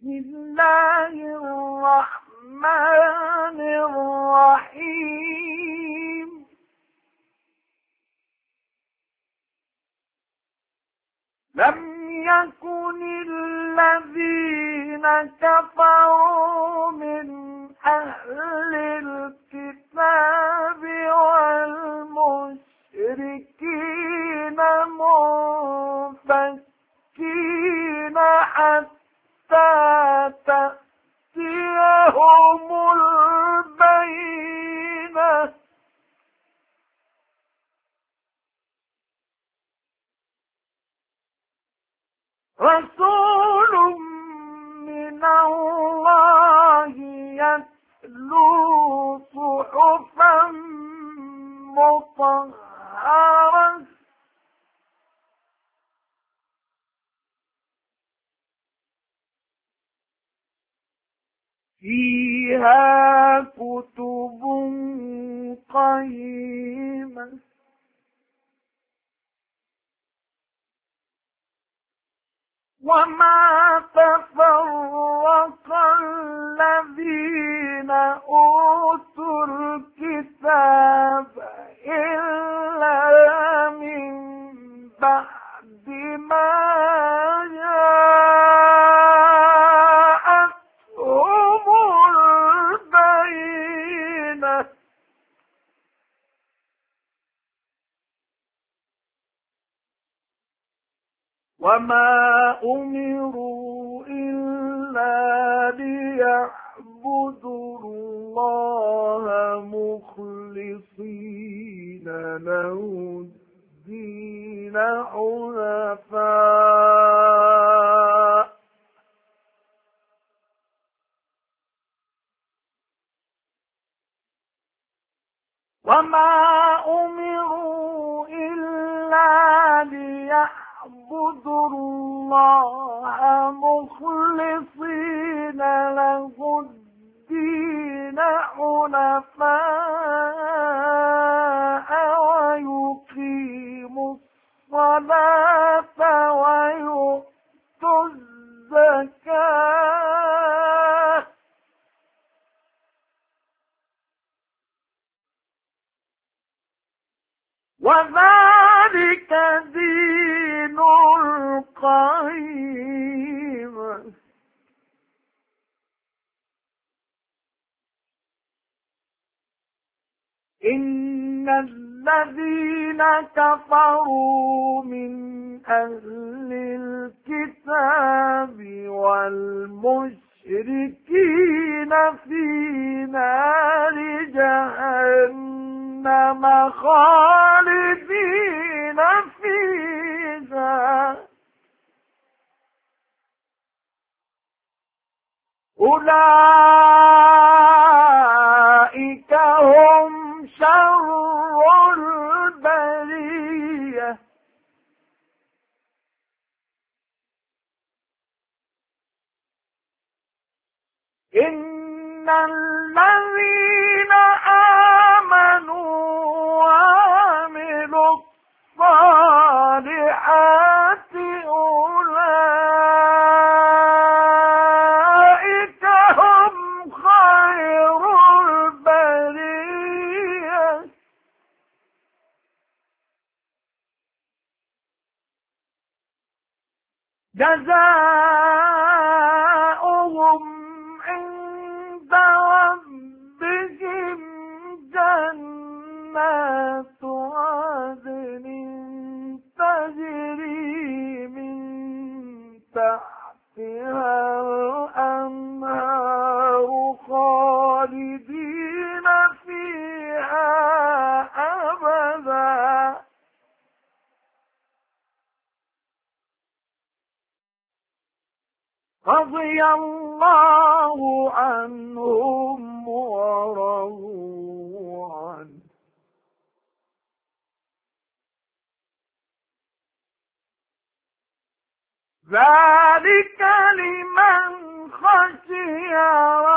بسم الله الرحمن الرحيم لم يكن الذين كفروا من أهل الكتاب والمشركين منفكين حتى تأتيهم البينة رسول من الله يتلو صحفا مطهرة فيها كتب قيمة وما تفرق الذين أوتوا الكتاب إلا من بعد ما جاءتهم البينة وما أمروا إلا ليعبدوا الله مخلصين له الدين حنفاء وما أمروا إلا ليعبدوا الله مخلصين له الدين حنفاء ويقيموا الصلاة ويؤتوا الزكاة وذلك دين القيم إن الذين كفروا من أهل الكتاب والمشركين في نار جهنم خالدين فيها أولئك هم شر البرية إن الذين آمنوا وعملوا الصالحات أولئك هم خير البرية جزاؤهم عند ربهم جنات عدن تجري من تحتها الأنهار خالدين فيها أبدا رضي الله عنهم ورضوا عنه ذلك لمن خشي